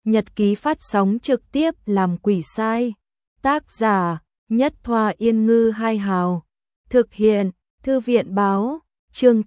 Nhật ký phát sóng trực tiếp làm quỷ sai. Tác giả Nhất Thoa Yên Ngư Hai Hào. Thực hiện Thư viện Báo. Chương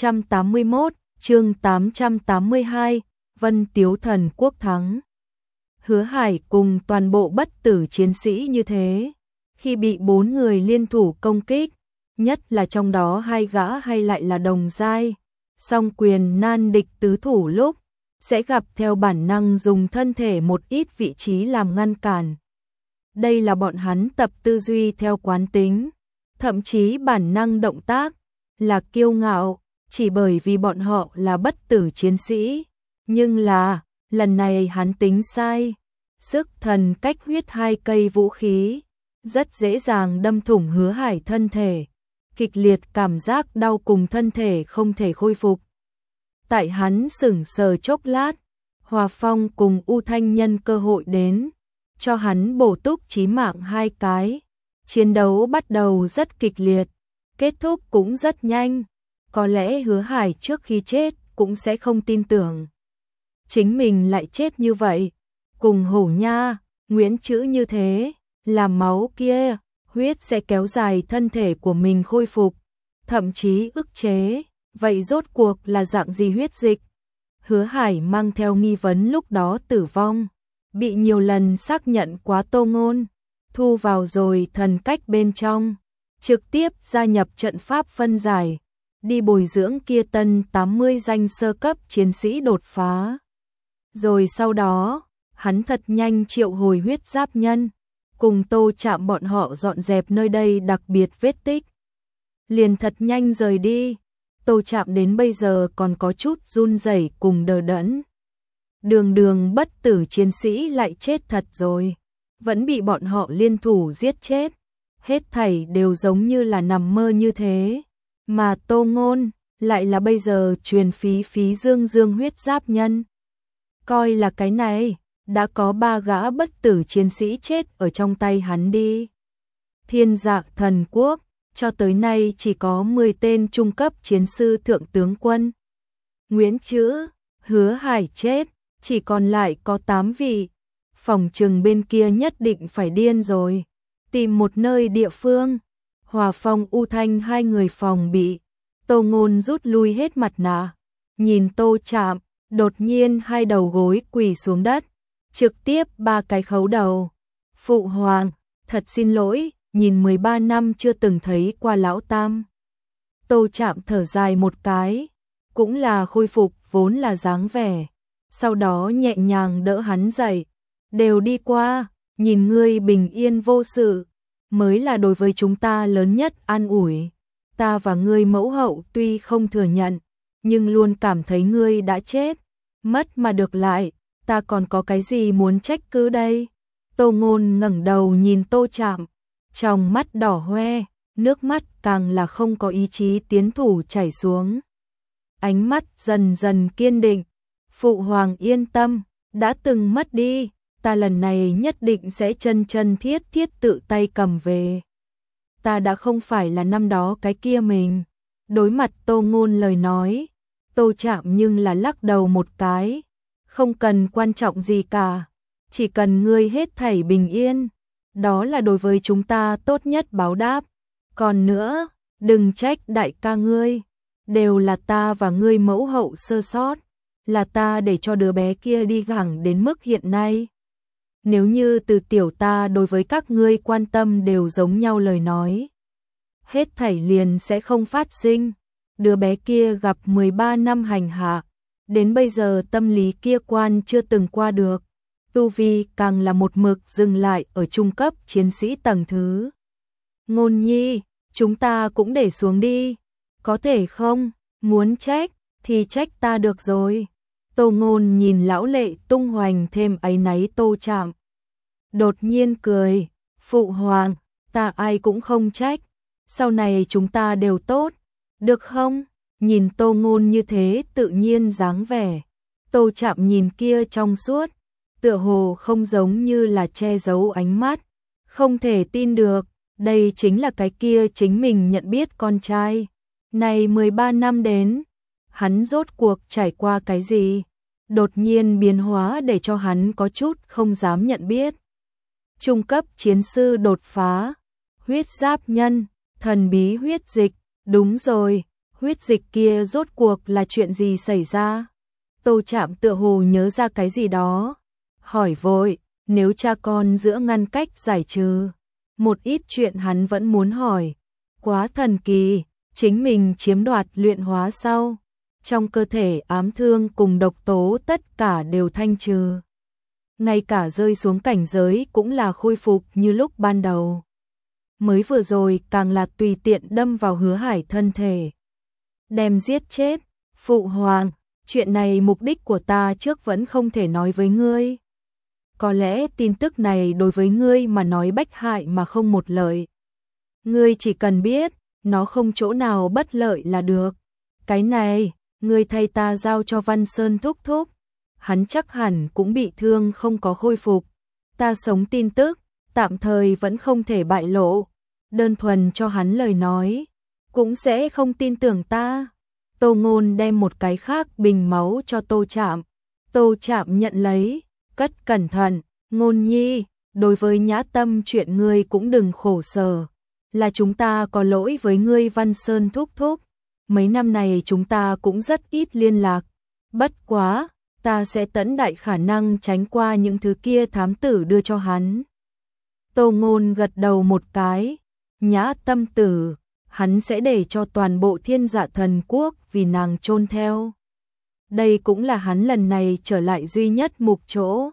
881, chương 882, Vân Tiếu Thần Quốc thắng. Hứa Hải cùng toàn bộ bất tử chiến sĩ như thế, khi bị 4 người liên thủ công kích, nhất là trong đó 2 gã hay lại là đồng giai, song quyền nan địch tứ thủ lúc, sẽ gặp theo bản năng dùng thân thể một ít vị trí làm ngăn cản. Đây là bọn hắn tập tư duy theo quán tính, thậm chí bản năng động tác, là kiêu ngạo, chỉ bởi vì bọn họ là bất tử chiến sĩ. Nhưng là, lần này hắn tính sai, sức thần cách huyết 2 cây vũ khí, rất dễ dàng đâm thủng Hứa Hải thân thể, kịch liệt cảm giác đau cùng thân thể không thể khôi phục. Tại hắn sững sờ chốc lát, Hòa Phong cùng U Thanh nhân cơ hội đến, cho hắn bổ túc chí mạng 2 cái. Chiến đấu bắt đầu rất kịch liệt, kết thúc cũng rất nhanh. Có lẽ Hứa Hải trước khi chết cũng sẽ không tin tưởng chính mình lại chết như vậy. Cùng Hổ Nha, Nguyễn Trữ như thế, làm máu kia, huyết sẽ kéo dài thân thể của mình khôi phục, thậm chí ức chế. Vậy rốt cuộc là dạng gì huyết dịch? Hứa Hải mang theo nghi vấn lúc đó tử vong, bị nhiều lần xác nhận quá Tô Ngôn, thu vào rồi thần cách bên trong, trực tiếp gia nhập trận pháp phân giải, đi bồi dưỡng kia tân 80 danh sơ cấp chiến sĩ đột phá. Rồi sau đó, hắn thật nhanh triệu hồi huyết giáp nhân, cùng Tô Trạm bọn họ dọn dẹp nơi đây đặc biệt vết tích. Liền thật nhanh rời đi. Tô Trạm đến bây giờ còn có chút run rẩy cùng đờ đẫn. Đường bất tử chiến sĩ lại chết thật rồi, vẫn bị bọn họ liên thủ giết chết. Hết thảy đều giống như là nằm mơ như thế. Mà Tô Ngôn lại là bây giờ truyền phí dương huyết giáp nhân. Coi là cái này, đã có 3 gã bất tử chiến sĩ chết ở trong tay hắn đi. Thiên Dạ Thần Quốc, cho tới nay chỉ có 10 tên trung cấp chiến sư thượng tướng quân. Nguyễn Trữ, Hứa Hải chết, chỉ còn lại có 8 vị. Phòng trừng bên kia nhất định phải điên rồi. Tìm một nơi địa phương. Hòa Phong U Thanh 2 người phòng bị. Tô Ngôn rút lui hết mặt nạ. Nhìn Tô Trạm, đột nhiên 2 đầu gối quỳ xuống đất. Trực tiếp 3 cái khấu đầu. Phụ hoàng, thật xin lỗi, nhìn 13 năm chưa từng thấy qua lão tam. Tô Trạm thở dài một cái, cũng là khôi phục vốn là dáng vẻ. Sau đó nhẹ nhàng đỡ hắn dậy. Đều đi qua, nhìn ngươi bình yên vô sự, mới là đối với chúng ta lớn nhất an ủi. Ta và ngươi mẫu hậu tuy không thừa nhận, nhưng luôn cảm thấy ngươi đã chết. Mất mà được lại, ta còn có cái gì muốn trách cứ đây? Tô Ngôn ngẩng đầu nhìn Tô Trạm, trong mắt đỏ hoe, nước mắt càng là không có ý chí tiến thủ chảy xuống. Ánh mắt dần dần kiên định. Phụ hoàng yên tâm, đã từng mất đi, ta lần này nhất định sẽ chân thiết tự tay cầm về. Ta đã không phải là năm đó cái kia mình. Đối mặt Tô Ngôn lời nói, Tô Trạm nhưng là lắc đầu một cái. Không cần quan trọng gì cả, chỉ cần ngươi hết thảy bình yên. Đó là đối với chúng ta tốt nhất báo đáp. Còn nữa, đừng trách đại ca ngươi, đều là ta và ngươi mẫu hậu sơ sót. Là ta để cho đứa bé kia đi gẳng đến mức hiện nay. Nếu như từ tiểu ta đối với các ngươi quan tâm đều giống nhau lời nói, hết thảy liền sẽ không phát sinh. Đứa bé kia gặp 13 năm hành hạ, đến bây giờ tâm lý kia quan chưa từng qua được. Tu vi càng là một mực dừng lại ở trung cấp chiến sĩ tầng thứ. Ngôn nhi, chúng ta cũng để xuống đi. Có thể không? Muốn trách thì trách ta được rồi. Tô Ngôn nhìn lão lệ tung hoành thêm áy náy Tô Trạm. Đột nhiên cười. Phụ hoàng, ta ai cũng không trách. Sau này chúng ta đều tốt. Được không? Nhìn Tô Ngôn như thế tự nhiên dáng vẻ. Tô Trạm nhìn kia trong suốt, tựa hồ không giống như là che giấu ánh mắt. Không thể tin được, đây chính là cái kia chính mình nhận biết con trai. Này 13 năm đến, hắn rốt cuộc trải qua cái gì? đột nhiên biến hóa để cho hắn có chút không dám nhận biết. Trung cấp chiến sư đột phá, huyết giáp nhân, thần bí huyết dịch, đúng rồi, huyết dịch kia rốt cuộc là chuyện gì xảy ra? Tô Trạm tựa hồ nhớ ra cái gì đó, hỏi vội, nếu cha con giữa ngăn cách giải trừ, một ít chuyện hắn vẫn muốn hỏi, quá thần kỳ, chính mình chiếm đoạt luyện hóa sau, trong cơ thể ám thương cùng độc tố tất cả đều thanh trừ. Ngay cả rơi xuống cảnh giới cũng là khôi phục như lúc ban đầu. Mới vừa rồi càng là tùy tiện đâm vào Hứa Hải thân thể, đem giết chết. Phụ hoàng, chuyện này mục đích của ta trước vẫn không thể nói với ngươi. Có lẽ tin tức này đối với ngươi mà nói bách hại mà không một lợi. Ngươi chỉ cần biết, nó không chỗ nào bất lợi là được. Cái này, ngươi thay ta giao cho Văn Sơn thúc thúc. Hắn chắc hẳn cũng bị thương không có khôi phục. Ta sống tin tức, tạm thời vẫn không thể bại lộ. Đơn thuần cho hắn lời nói, cũng sẽ không tin tưởng ta. Tô Ngôn đem một cái khác bình máu cho Tô Trạm. Tô Trạm nhận lấy, cất cẩn thận, Ngôn nhi, đối với Nhã Tâm chuyện ngươi cũng đừng khổ sở. Là chúng ta có lỗi với ngươi Văn Sơn thúc thúc. Mấy năm này chúng ta cũng rất ít liên lạc. Bất quá, ta sẽ tận đại khả năng tránh qua những thứ kia thám tử đưa cho hắn. Tô Ngôn gật đầu một cái, Nhã Tâm tử, hắn sẽ để cho toàn bộ Thiên Dạ Thần Quốc vì nàng chôn theo. Đây cũng là hắn lần này trở lại duy nhất mục chỗ.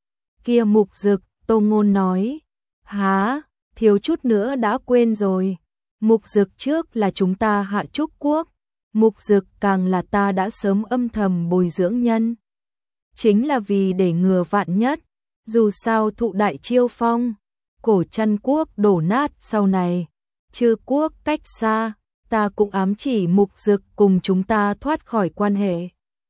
Kia Mục Dực, Tô Ngôn nói, há, thiếu chút nữa đã quên rồi. Mục Dực trước là chúng ta Hạ Trúc Quốc, Mục Dực càng là ta đã sớm âm thầm bồi dưỡng nhân. Chính là vì để ngừa vạn nhất, dù sao thụ đại chiêu phong, Cổ Trăn Quốc đổ nát sau này, Chư Quốc cách xa, ta cũng ám chỉ Mục Dực cùng chúng ta thoát khỏi quan hệ.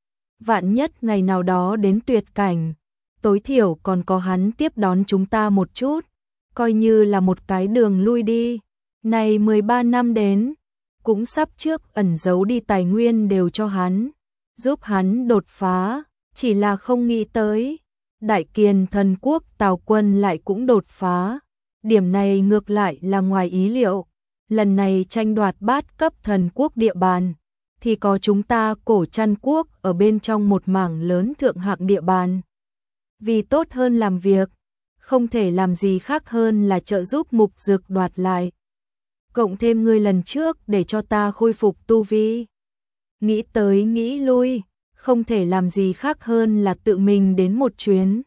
Vạn nhất ngày nào đó đến tuyệt cảnh, tối thiểu còn có hắn tiếp đón chúng ta một chút, coi như là một cái đường lui đi. Này 13 năm đến, cũng sắp trước ẩn giấu đi tài nguyên đều cho hắn, giúp hắn đột phá, chỉ là không nghĩ tới. Đại Kiền Thần Quốc Tào Quân lại cũng đột phá, điểm này ngược lại là ngoài ý liệu. Lần này tranh đoạt bát cấp thần quốc địa bàn, thì có chúng ta Cổ Trăn Quốc ở bên trong một mảng lớn thượng hạng địa bàn. Vì tốt hơn làm việc, không thể làm gì khác hơn là trợ giúp Mục Dực đoạt lại. Cộng thêm ngươi lần trước để cho ta khôi phục tu vi. Nghĩ tới nghĩ lui, không thể làm gì khác hơn là tự mình đến một chuyến.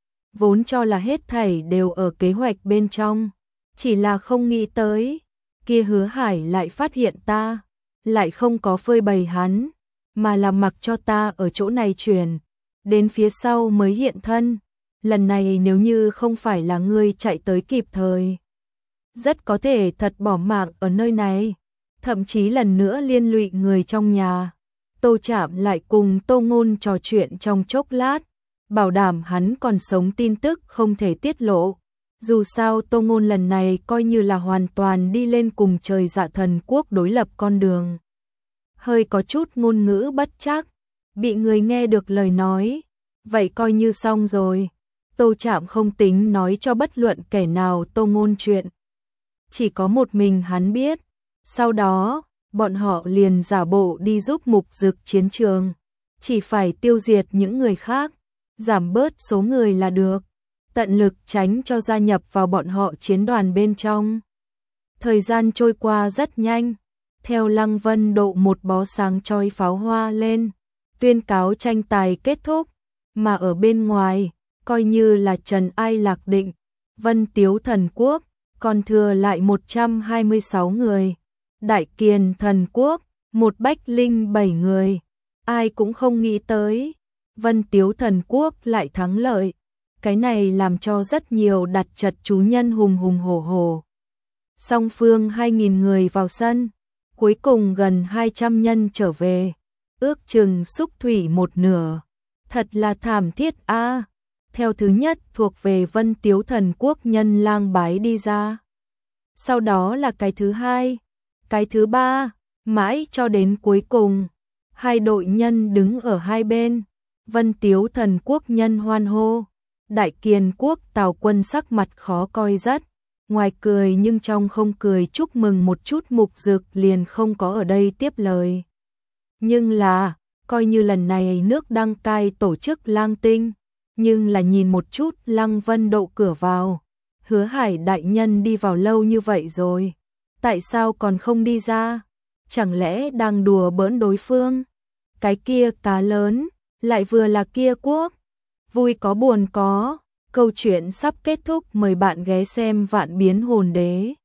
Vốn cho là hết thảy đều ở kế hoạch bên trong, chỉ là không nghĩ tới, kia Hứa Hải lại phát hiện ta, lại không có phơi bày hắn, mà là mặc cho ta ở chỗ này chuyển, đến phía sau mới hiện thân. Lần này nếu như không phải là ngươi chạy tới kịp thời, rất có thể thật bỏ mạng ở nơi này, thậm chí lần nữa liên lụy người trong nhà. Tô Trạm lại cùng Tô Ngôn trò chuyện trong chốc lát, bảo đảm hắn còn sống tin tức không thể tiết lộ. Dù sao Tô Ngôn lần này coi như là hoàn toàn đi lên cùng trời Dạ Thần Quốc đối lập con đường. Hơi có chút ngôn ngữ bất trắc, bị người nghe được lời nói, vậy coi như xong rồi. Tô Trạm không tính nói cho bất luận kẻ nào Tô Ngôn chuyện. Chỉ có một mình hắn biết. Sau đó, bọn họ liền giả bộ đi giúp Mục Dực chiến trường. Chỉ phải tiêu diệt những người khác, giảm bớt số người là được. Tận lực tránh cho gia nhập vào bọn họ chiến đoàn bên trong. Thời gian trôi qua rất nhanh. Theo Lăng Vân độ một bó sáng chói pháo hoa lên, tuyên cáo tranh tài kết thúc. Mà ở bên ngoài, coi như là trần ai lạc định, Vân Tiếu Thần Quốc còn thừa lại 126 người. Đại Kiền Thần Quốc, một bách linh 7 người. Ai cũng không nghĩ tới, Vân Tiếu Thần Quốc lại thắng lợi. Cái này làm cho rất nhiều đặt chật chú nhân hùng hùng hổ hổ. Song phương 2.000 người vào sân, cuối cùng gần 200 nhân trở về, ước chừng xúc thủy một nửa. Thật là thảm thiết a. Theo thứ nhất thuộc về Vân Tiếu Thần Quốc nhân lang bái đi ra. Sau đó là cái thứ hai, cái thứ ba, mãi cho đến cuối cùng. Hai đội nhân đứng ở hai bên, Vân Tiếu Thần quốc nhân hoan hô. Đại Kiền quốc Tào Quân sắc mặt khó coi rất, ngoài cười nhưng trong không cười chúc mừng một chút. Mục Dực liền không có ở đây tiếp lời. Nhưng là, coi như lần này nước đăng cai tổ chức lang tinh, nhưng là nhìn một chút Lăng Vân Độ cửa vào. Hứa Hải đại nhân đi vào lâu như vậy rồi, tại sao còn không đi ra? Chẳng lẽ đang đùa bỡn đối phương? Cái kia cá lớn, lại vừa là kia quốc. Vui có buồn có, câu chuyện sắp kết thúc, mời bạn ghé xem Vạn Biến Hồn Đế.